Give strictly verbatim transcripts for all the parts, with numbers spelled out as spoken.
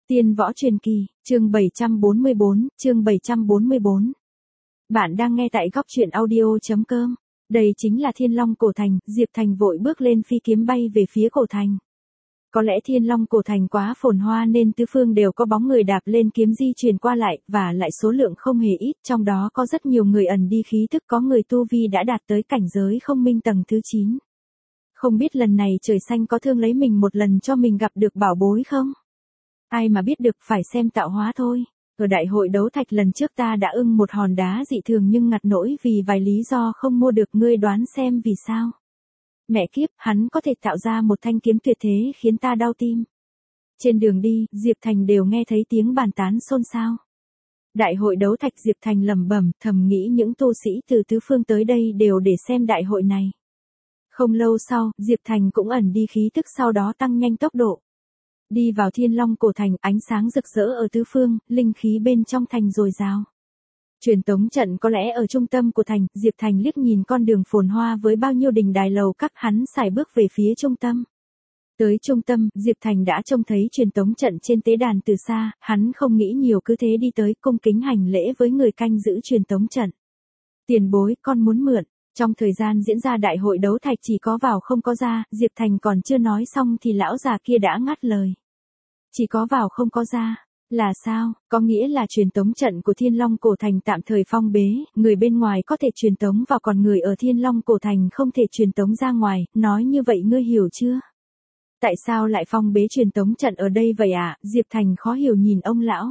Tiên võ truyền kỳ, chương bảy trăm bốn mươi bốn, chương bảy trăm bốn mươi bốn. Bạn đang nghe tại góc truyện audio.com. Đây chính là Thiên Long Cổ Thành, Diệp Thành vội bước lên phi kiếm bay về phía cổ thành. Có lẽ Thiên Long Cổ Thành quá phồn hoa nên tứ phương đều có bóng người đạp lên kiếm di chuyển qua lại, và lại số lượng không hề ít, trong đó có rất nhiều người ẩn đi khí tức, có người tu vi đã đạt tới cảnh giới không minh tầng thứ chín. Không biết lần này trời xanh có thương lấy mình một lần cho mình gặp được bảo bối không? Ai mà biết được, phải xem tạo hóa thôi. Ở đại hội đấu thạch lần trước ta đã ưng một hòn đá dị thường nhưng ngặt nỗi vì vài lý do không mua được, ngươi đoán xem vì sao? Mẹ kiếp, hắn có thể tạo ra một thanh kiếm tuyệt thế khiến ta đau tim. Trên đường đi, Diệp Thành đều nghe thấy tiếng bàn tán xôn xao. Đại hội đấu thạch, Diệp Thành lẩm bẩm, thầm nghĩ những tu sĩ từ tứ phương tới đây đều để xem đại hội này. Không lâu sau, Diệp Thành cũng ẩn đi khí tức, sau đó tăng nhanh tốc độ. Đi vào Thiên Long Cổ Thành, ánh sáng rực rỡ ở tứ phương, linh khí bên trong thành dồi dào. Truyền tống trận có lẽ ở trung tâm của thành, Diệp Thành liếc nhìn con đường phồn hoa với bao nhiêu đình đài lầu các, hắn sải bước về phía trung tâm. Tới trung tâm, Diệp Thành đã trông thấy truyền tống trận trên tế đàn từ xa, hắn không nghĩ nhiều cứ thế đi tới, cung kính hành lễ với người canh giữ truyền tống trận. Tiền bối, con muốn mượn. Trong thời gian diễn ra đại hội đấu thạch chỉ có vào không có ra, Diệp Thành còn chưa nói xong thì lão già kia đã ngắt lời. Chỉ có vào không có ra, là sao? Có nghĩa là truyền tống trận của Thiên Long Cổ Thành tạm thời phong bế, người bên ngoài có thể truyền tống vào còn người ở Thiên Long Cổ Thành không thể truyền tống ra ngoài, nói như vậy ngươi hiểu chưa? Tại sao lại phong bế truyền tống trận ở đây vậy ạ? À? Diệp Thành khó hiểu nhìn ông lão.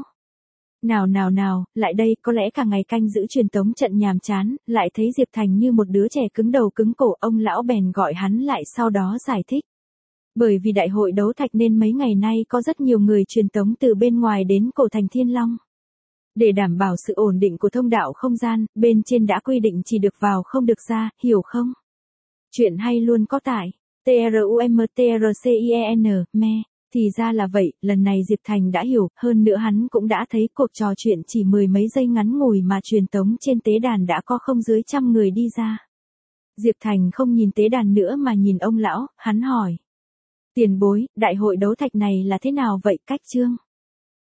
Nào nào nào, lại đây, có lẽ cả ngày canh giữ truyền tống trận nhàm chán, lại thấy Diệp Thành như một đứa trẻ cứng đầu cứng cổ, ông lão bèn gọi hắn lại sau đó giải thích. Bởi vì đại hội đấu thạch nên mấy ngày nay có rất nhiều người truyền tống từ bên ngoài đến cổ thành Thiên Long. Để đảm bảo sự ổn định của thông đạo không gian, bên trên đã quy định chỉ được vào không được ra, hiểu không? Chuyện hay luôn có tại trumtrcien, me. Thì ra là vậy, lần này Diệp Thành đã hiểu, hơn nữa hắn cũng đã thấy cuộc trò chuyện chỉ mười mấy giây ngắn ngủi mà truyền tống trên tế đàn đã có không dưới trăm người đi ra. Diệp Thành không nhìn tế đàn nữa mà nhìn ông lão, hắn hỏi. Tiền bối, đại hội đấu thạch này là thế nào vậy, cách chương?